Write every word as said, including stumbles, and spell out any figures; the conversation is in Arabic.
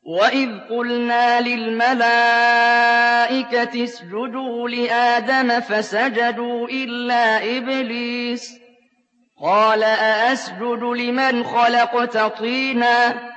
وَإِذْ قُلْنَا لِلْمَلَائِكَةِ اسْجُدُوا لِآدَمَ فَسَجَدُوا إِلَّا إِبْلِيسَ قَالَ أَأَسْجُدُ لِمَنْ خَلَقْتَ طِينًا